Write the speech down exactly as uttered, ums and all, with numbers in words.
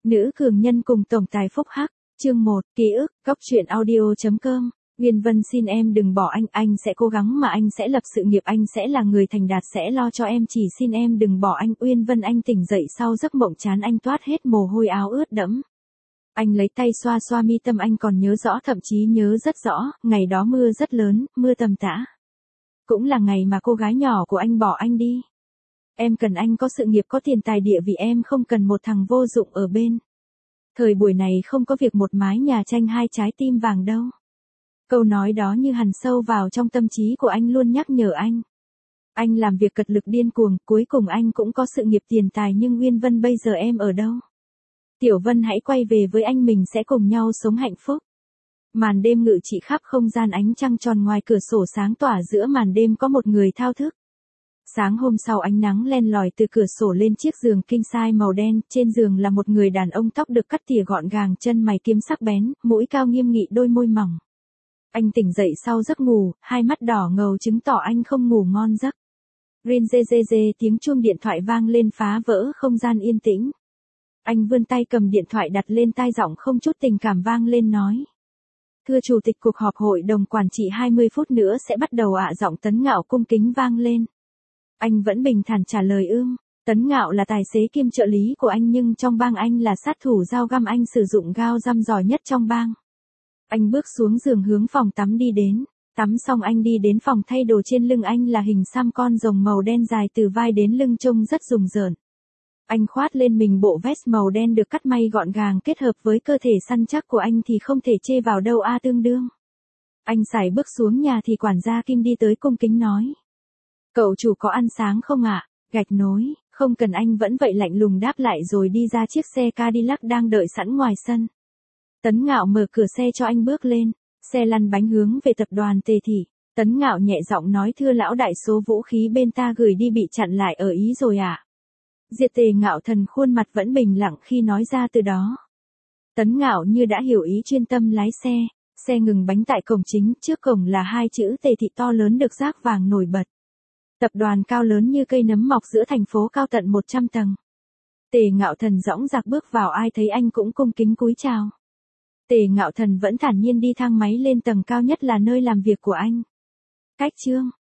Nữ cường nhân cùng tổng tài phúc hắc, chương một, ký ức, góc truyện audio.com. Uyên Vân xin em đừng bỏ anh, anh sẽ cố gắng mà anh sẽ lập sự nghiệp, anh sẽ là người thành đạt, sẽ lo cho em, chỉ xin em đừng bỏ anh. Uyên Vân anh tỉnh dậy sau giấc mộng chán anh toát hết mồ hôi, áo ướt đẫm. Anh lấy tay xoa xoa mi tâm, anh còn nhớ rõ, thậm chí nhớ rất rõ, ngày đó mưa rất lớn, mưa tầm tã. Cũng là ngày mà cô gái nhỏ của anh bỏ anh đi. Em cần anh có sự nghiệp, có tiền tài địa vị, em không cần một thằng vô dụng ở bên. Thời buổi này không có việc một mái nhà tranh hai trái tim vàng đâu. Câu nói đó như hằn sâu vào trong tâm trí của anh, luôn nhắc nhở anh. Anh làm việc cật lực điên cuồng, cuối cùng anh cũng có sự nghiệp tiền tài, nhưng Uyên Vân bây giờ em ở đâu? Tiểu Vân hãy quay về với anh, mình sẽ cùng nhau sống hạnh phúc. Màn đêm ngự trị khắp không gian, ánh trăng tròn ngoài cửa sổ sáng tỏa giữa màn đêm, có một người thao thức. Sáng hôm sau ánh nắng len lỏi từ cửa sổ lên chiếc giường king size màu đen, trên giường là một người đàn ông, tóc được cắt tỉa gọn gàng, chân mày kiếm sắc bén, mũi cao nghiêm nghị, đôi môi mỏng. Anh tỉnh dậy sau giấc ngủ, hai mắt đỏ ngầu chứng tỏ anh không ngủ ngon giấc. Rin dê dê dê, tiếng chuông điện thoại vang lên phá vỡ không gian yên tĩnh. Anh vươn tay cầm điện thoại đặt lên tai, giọng không chút tình cảm vang lên nói. Thưa chủ tịch, cuộc họp hội đồng quản trị hai mươi phút nữa sẽ bắt đầu ạ. Giọng Tấn Ngạo cung kính vang lên. Anh vẫn bình thản trả lời ưm. Tấn Ngạo là tài xế kiêm trợ lý của anh, nhưng trong bang anh là sát thủ dao găm, anh sử dụng dao găm giỏi nhất trong bang. Anh bước xuống giường hướng phòng tắm đi đến. Tắm xong anh đi đến phòng thay đồ, trên lưng anh là hình xăm con rồng màu đen dài từ vai đến lưng, trông rất rùng rợn. Anh khoát lên mình bộ vest màu đen được cắt may gọn gàng, kết hợp với cơ thể săn chắc của anh thì không thể chê vào đâu a. Tương đương. Anh sải bước xuống nhà thì quản gia Kim đi tới cung kính nói. Cậu chủ có ăn sáng không ạ? Gạch nối, không cần, anh vẫn vậy lạnh lùng đáp lại rồi đi ra chiếc xe Cadillac đang đợi sẵn ngoài sân. Tấn Ngạo mở cửa xe cho anh bước lên, xe lăn bánh hướng về tập đoàn Tề Thị. Tấn Ngạo nhẹ giọng nói, thưa lão đại, số vũ khí bên ta gửi đi bị chặn lại ở Ý rồi ạ. À? Diệt Tề Ngạo Thần khuôn mặt vẫn bình lặng khi nói ra từ đó. Tấn Ngạo như đã hiểu ý, chuyên tâm lái xe, xe ngừng bánh tại cổng chính, trước cổng là hai chữ Tề Thị to lớn được rác vàng nổi bật. Tập đoàn cao lớn như cây nấm mọc giữa thành phố, cao tận một trăm tầng. Tề Ngạo Thần dõng dạc bước vào, ai thấy anh cũng cung kính cúi chào. Tề Ngạo Thần vẫn thản nhiên đi thang máy lên tầng cao nhất, là nơi làm việc của anh. Cách chương